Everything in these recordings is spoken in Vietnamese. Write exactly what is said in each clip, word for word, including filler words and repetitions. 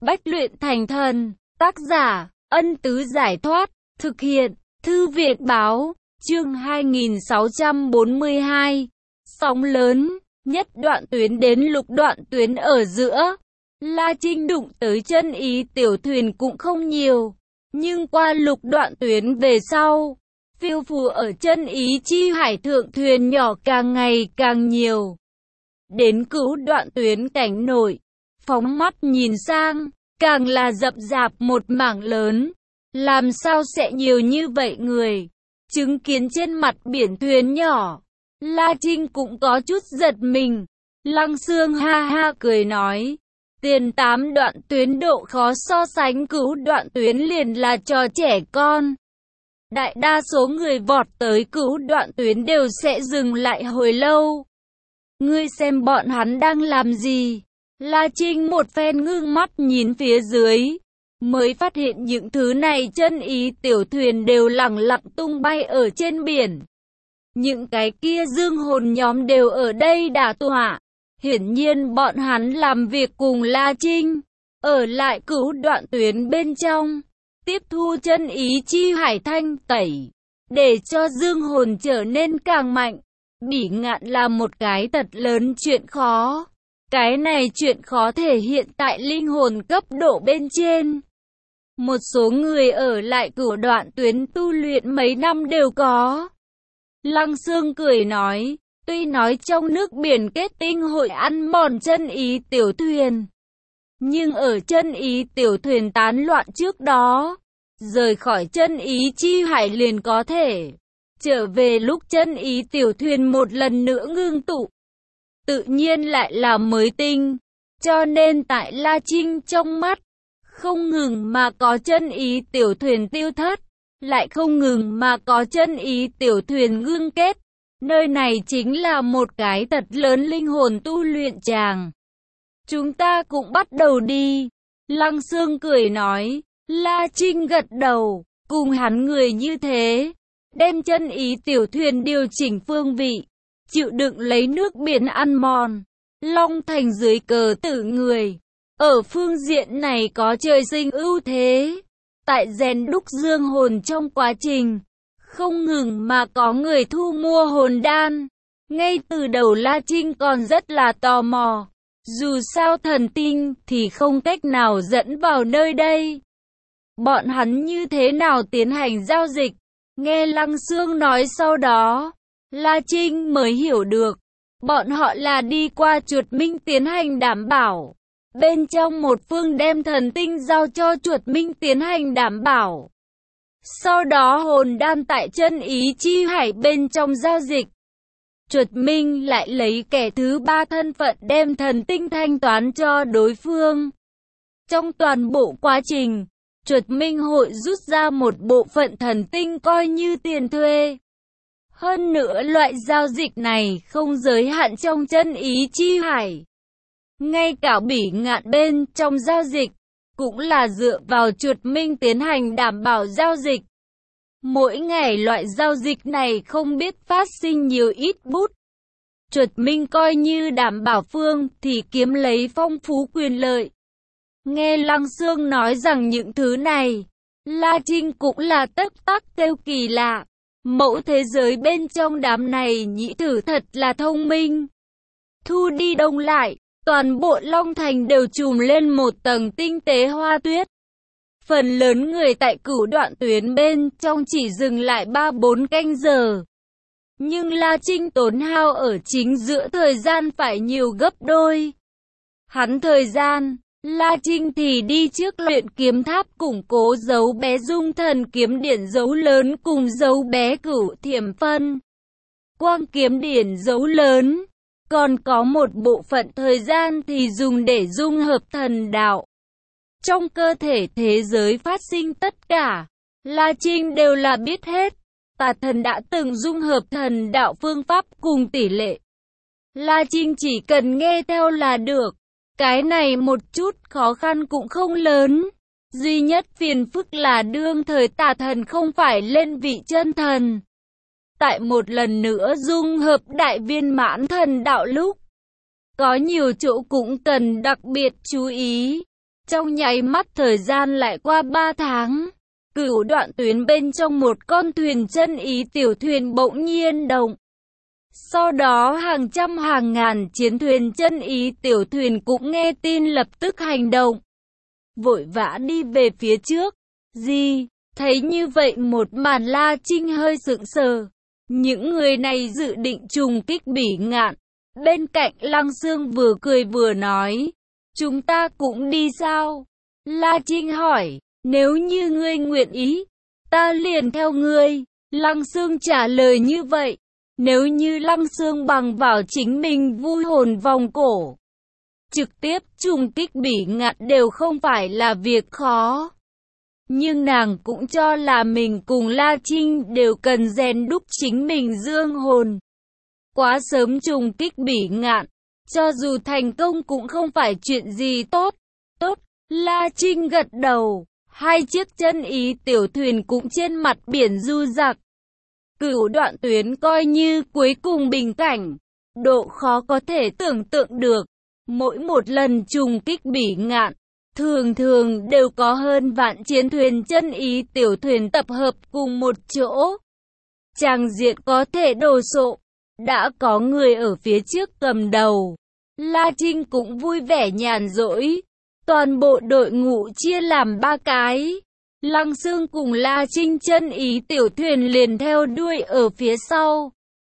Bách luyện thành thần. Tác giả, Ân Tứ Giải Thoát. Thực hiện, Thư viện Báo. Chương hai nghìn sáu trăm bốn mươi hai. Sóng lớn. Nhất đoạn tuyến đến lục đoạn tuyến ở giữa. La Trinh đụng tới chân ý tiểu thuyền cũng không nhiều. Nhưng qua lục đoạn tuyến về sau, phiêu phù ở chân ý chi hải thượng thuyền nhỏ càng ngày càng nhiều. Đến cứu đoạn tuyến cảnh nổi, phóng mắt nhìn sang, càng là rậm rạp một mảng lớn. Làm sao sẽ nhiều như vậy người? Chứng kiến trên mặt biển thuyền nhỏ, La Trinh cũng có chút giật mình. Lăng Xương ha ha cười nói, tiền tám đoạn tuyến độ khó so sánh cứu đoạn tuyến liền là trò trẻ con. Đại đa số người vọt tới cứu đoạn tuyến đều sẽ dừng lại hồi lâu. Ngươi xem bọn hắn đang làm gì? La Trinh một phen ngưng mắt nhìn phía dưới, mới phát hiện những thứ này chân ý tiểu thuyền đều lẳng lặng tung bay ở trên biển. Những cái kia dương hồn nhóm đều ở đây đả tọa. Hiển nhiên bọn hắn làm việc cùng La Trinh, ở lại cứu đoạn tuyến bên trong, tiếp thu chân ý chi hải thanh tẩy, để cho dương hồn trở nên càng mạnh. Bỉ ngạn là một cái thật lớn chuyện khó. Cái này chuyện khó thể hiện tại linh hồn cấp độ bên trên. Một số người ở lại cửu đoạn tuyến tu luyện mấy năm đều có. Lăng Xương cười nói, tuy nói trong nước biển kết tinh hội ăn mòn chân ý tiểu thuyền, nhưng ở chân ý tiểu thuyền tán loạn trước đó, rời khỏi chân ý chi hải liền có thể trở về lúc chân ý tiểu thuyền một lần nữa ngưng tụ, tự nhiên lại là mới tinh. Cho nên tại La Trinh trong mắt, không ngừng mà có chân ý tiểu thuyền tiêu thất, lại không ngừng mà có chân ý tiểu thuyền ngưng kết. Nơi này chính là một cái thật lớn linh hồn tu luyện tràng. Chúng ta cũng bắt đầu đi. Lăng Xương cười nói. La Trinh gật đầu, cùng hắn người như thế, đem chân ý tiểu thuyền điều chỉnh phương vị, chịu đựng lấy nước biển ăn mòn. Long Thành dưới cờ tử người, ở phương diện này có trời sinh ưu thế. Tại rèn đúc dương hồn trong quá trình, không ngừng mà có người thu mua hồn đan. Ngay từ đầu La Trinh còn rất là tò mò. Dù sao thần tinh thì không cách nào dẫn vào nơi đây. Bọn hắn như thế nào tiến hành giao dịch? Nghe Lăng Xương nói sau đó, La Trinh mới hiểu được. Bọn họ là đi qua Chuột Minh tiến hành đảm bảo. Bên trong một phương đem thần tinh giao cho Chuột Minh tiến hành đảm bảo. Sau đó hồn đan tại chân ý chi hải bên trong giao dịch. Chuột Minh lại lấy kẻ thứ ba thân phận đem thần tinh thanh toán cho đối phương. Trong toàn bộ quá trình, Chuột Minh hội rút ra một bộ phận thần tinh coi như tiền thuê. Hơn nữa loại giao dịch này không giới hạn trong chân ý chi hải. Ngay cả Bỉ Ngạn bên trong giao dịch, cũng là dựa vào Chuột Minh tiến hành đảm bảo giao dịch. Mỗi ngày loại giao dịch này không biết phát sinh nhiều ít bút. Chuột Minh coi như đảm bảo phương thì kiếm lấy phong phú quyền lợi. Nghe Lăng Xương nói rằng những thứ này, La Trinh cũng là tất tắc kêu kỳ lạ. Mẫu thế giới bên trong đám này nhĩ thử thật là thông minh. Thu đi đông lại, toàn bộ Long Thành đều trùm lên một tầng tinh tế hoa tuyết. Phần lớn người tại cửu đoạn tuyến bên trong chỉ dừng lại ba bốn canh giờ. Nhưng La Trinh tốn hao ở chính giữa thời gian phải nhiều gấp đôi. Hắn thời gian, La Trinh thì đi trước luyện kiếm tháp củng cố dấu bé dung thần kiếm điển dấu lớn cùng dấu bé cửu thiểm phân. Quang kiếm điển dấu lớn, còn có một bộ phận thời gian thì dùng để dung hợp thần đạo. Trong cơ thể thế giới phát sinh tất cả, La Trinh đều là biết hết. Tà thần đã từng dung hợp thần đạo phương pháp cùng tỷ lệ. La Trinh chỉ cần nghe theo là được. Cái này một chút khó khăn cũng không lớn. Duy nhất phiền phức là đương thời tà thần không phải lên vị chân thần. Tại một lần nữa dung hợp đại viên mãn thần đạo lúc, có nhiều chỗ cũng cần đặc biệt chú ý. Trong nháy mắt thời gian lại qua ba tháng. Cửu đoạn tuyến bên trong một con thuyền chân ý tiểu thuyền bỗng nhiên động. Sau đó hàng trăm hàng ngàn chiến thuyền chân ý tiểu thuyền cũng nghe tin lập tức hành động. Vội vã đi về phía trước. Gì? Thấy như vậy một màn La Trinh hơi sững sờ. Những người này dự định trùng kích Bỉ Ngạn. Bên cạnh Lăng Xương vừa cười vừa nói. Chúng ta cũng đi sao? La Trinh hỏi. Nếu như ngươi nguyện ý, ta liền theo ngươi. Lăng Xương trả lời như vậy. Nếu như Lăng Xương bằng vào chính mình vui hồn vòng cổ, trực tiếp trùng kích Bỉ Ngạn đều không phải là việc khó. Nhưng nàng cũng cho là mình cùng La Trinh đều cần rèn đúc chính mình dương hồn. Quá sớm trùng kích Bỉ Ngạn, cho dù thành công cũng không phải chuyện gì tốt. Tốt, La Trinh gật đầu. Hai chiếc chân ý tiểu thuyền cũng trên mặt biển du dặc. Cửu đoạn tuyến coi như cuối cùng bình cảnh. Độ khó có thể tưởng tượng được. Mỗi một lần trùng kích Bỉ Ngạn, thường thường đều có hơn vạn chiến thuyền chân ý tiểu thuyền tập hợp cùng một chỗ. Tràng diện có thể đồ sộ. Đã có người ở phía trước cầm đầu. La Trinh cũng vui vẻ nhàn rỗi. Toàn bộ đội ngũ chia làm ba cái. Lăng Xương cùng La Trinh chân ý tiểu thuyền liền theo đuôi ở phía sau.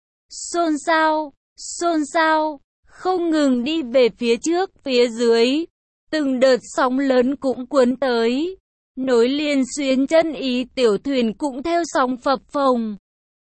Xôn xao, xôn xao, không ngừng đi về phía trước, phía dưới. Từng đợt sóng lớn cũng cuốn tới. Nối liền xuyến chân ý tiểu thuyền cũng theo sóng phập phồng.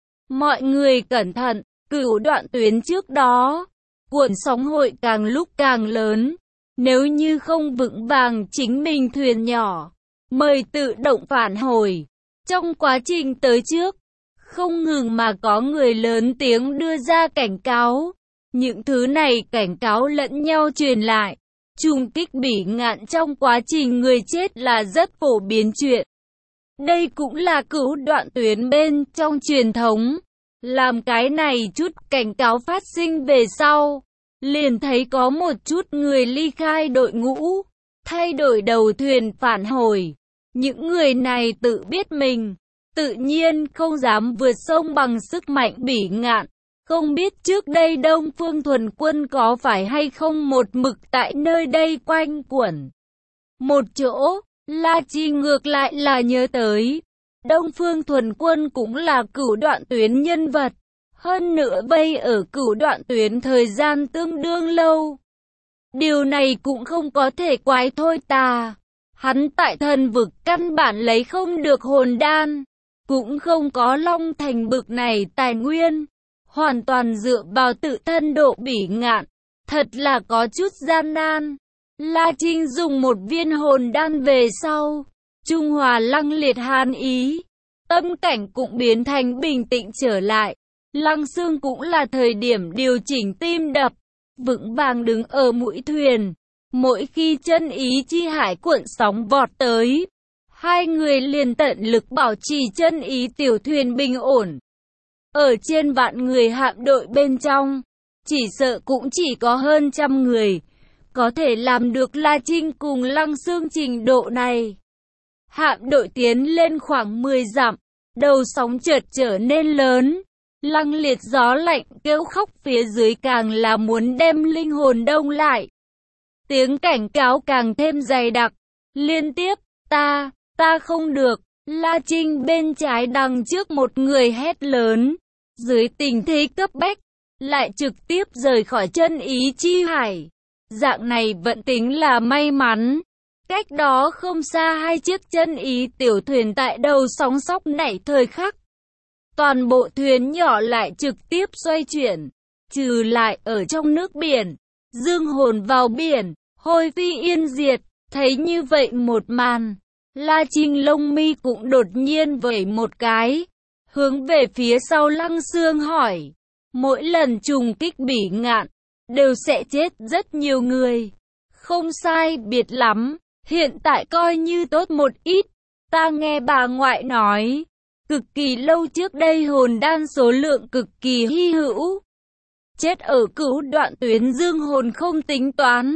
Mọi người cẩn thận, cửu đoạn tuyến trước đó. Cuộn sóng hội càng lúc càng lớn. Nếu như không vững vàng chính mình thuyền nhỏ, mời tự động phản hồi. Trong quá trình tới trước, không ngừng mà có người lớn tiếng đưa ra cảnh cáo. Những thứ này cảnh cáo lẫn nhau truyền lại. Trùng kích Bỉ Ngạn trong quá trình người chết là rất phổ biến chuyện. Đây cũng là cửu đoạn tuyến bên trong truyền thống. Làm cái này chút cảnh cáo phát sinh về sau, liền thấy có một chút người ly khai đội ngũ, thay đổi đầu thuyền phản hồi. Những người này tự biết mình, tự nhiên không dám vượt sông bằng sức mạnh Bỉ Ngạn. Không biết trước đây Đông Phương Thuần Quân có phải hay không một mực tại nơi đây quanh quẩn một chỗ. La Trinh ngược lại là nhớ tới, Đông Phương Thuần Quân cũng là cửu đoạn tuyến nhân vật. Hơn nữa bây ở cửu đoạn tuyến thời gian tương đương lâu. Điều này cũng không có thể quái thôi ta. Hắn tại thần vực căn bản lấy không được hồn đan, cũng không có Long Thành bực này tài nguyên. Hoàn toàn dựa vào tự thân độ Bỉ Ngạn. Thật là có chút gian nan. La Trinh dùng một viên hồn đan về sau. Trung hòa lăng liệt hàn ý. Tâm cảnh cũng biến thành bình tĩnh trở lại. Lăng Xương cũng là thời điểm điều chỉnh tim đập, vững vàng đứng ở mũi thuyền. Mỗi khi chân ý chi hải cuộn sóng vọt tới, hai người liền tận lực bảo trì chân ý tiểu thuyền bình ổn. Ở trên vạn người hạm đội bên trong, chỉ sợ cũng chỉ có hơn trăm người, có thể làm được La Trinh cùng Lăng Xương trình độ này. Hạm đội tiến lên khoảng mười dặm, đầu sóng chợt trở nên lớn. Lăng liệt gió lạnh kêu khóc phía dưới càng là muốn đem linh hồn đông lại. Tiếng cảnh cáo càng thêm dày đặc. Liên tiếp, ta, ta không được. La Trinh bên trái đằng trước một người hét lớn. Dưới tình thế cấp bách, lại trực tiếp rời khỏi chân ý chi hải. Dạng này vẫn tính là may mắn. Cách đó không xa hai chiếc chân ý tiểu thuyền tại đầu sóng sóc nảy thời khắc. Toàn bộ thuyền nhỏ lại trực tiếp xoay chuyển, trừ lại ở trong nước biển, dương hồn vào biển, hôi phi yên diệt. Thấy như vậy một màn, La Trinh lông mi cũng đột nhiên vẩy một cái, hướng về phía sau Lăng Xương hỏi, mỗi lần trùng kích Bỉ Ngạn, đều sẽ chết rất nhiều người. Không sai biệt lắm, hiện tại coi như tốt một ít, ta nghe bà ngoại nói. Cực kỳ lâu trước đây hồn đan số lượng cực kỳ hy hữu. Chết ở cửu đoạn tuyến dương hồn không tính toán.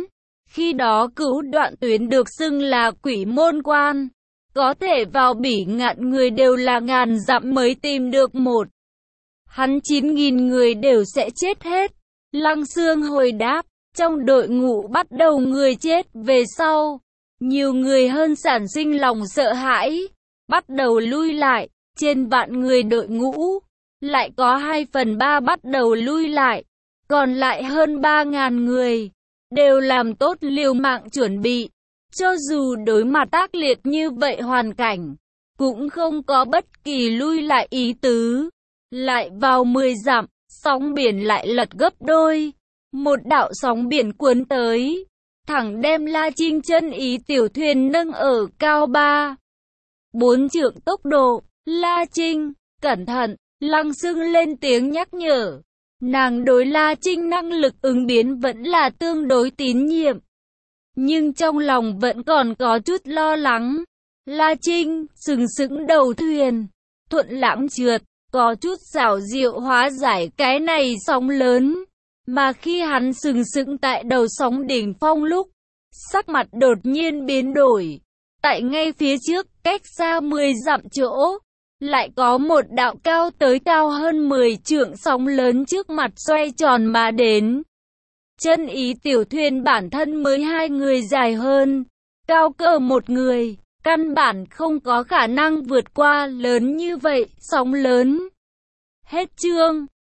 Khi đó Cửu Đoạn Tuyến được xưng là quỷ môn quan, có thể vào Bỉ Ngạn người đều là ngàn dặm mới tìm được một. Hắn chín nghìn người đều sẽ chết hết. Lăng Xương hồi đáp, trong đội ngũ bắt đầu người chết, về sau, nhiều người hơn sản sinh lòng sợ hãi, bắt đầu lui lại, trên vạn người đội ngũ, lại có hai phần ba bắt đầu lui lại, còn lại hơn ba ngàn người, đều làm tốt liều mạng chuẩn bị. Cho dù đối mặt ác liệt như vậy hoàn cảnh, cũng không có bất kỳ lui lại ý tứ. Lại vào mười dặm, sóng biển lại lật gấp đôi. Một đạo sóng biển cuốn tới, thẳng đem La Trinh chân ý tiểu thuyền nâng ở cao ba, bốn trượng tốc độ. La Trinh, cẩn thận, Lăng Xương lên tiếng nhắc nhở. Nàng đối La Trinh năng lực ứng biến vẫn là tương đối tín nhiệm, nhưng trong lòng vẫn còn có chút lo lắng. La Trinh sừng sững đầu thuyền, thuận lãng trượt, có chút xảo diệu hóa giải cái này sóng lớn. Mà khi hắn sừng sững tại đầu sóng đỉnh phong lúc, sắc mặt đột nhiên biến đổi. Tại ngay phía trước, cách xa mười dặm chỗ, lại có một đạo cao tới cao hơn mười trượng sóng lớn trước mặt xoay tròn mà đến. Chân ý tiểu thuyền bản thân mới hai người dài hơn, cao cỡ một người, căn bản không có khả năng vượt qua lớn như vậy, sóng lớn. Hết chương.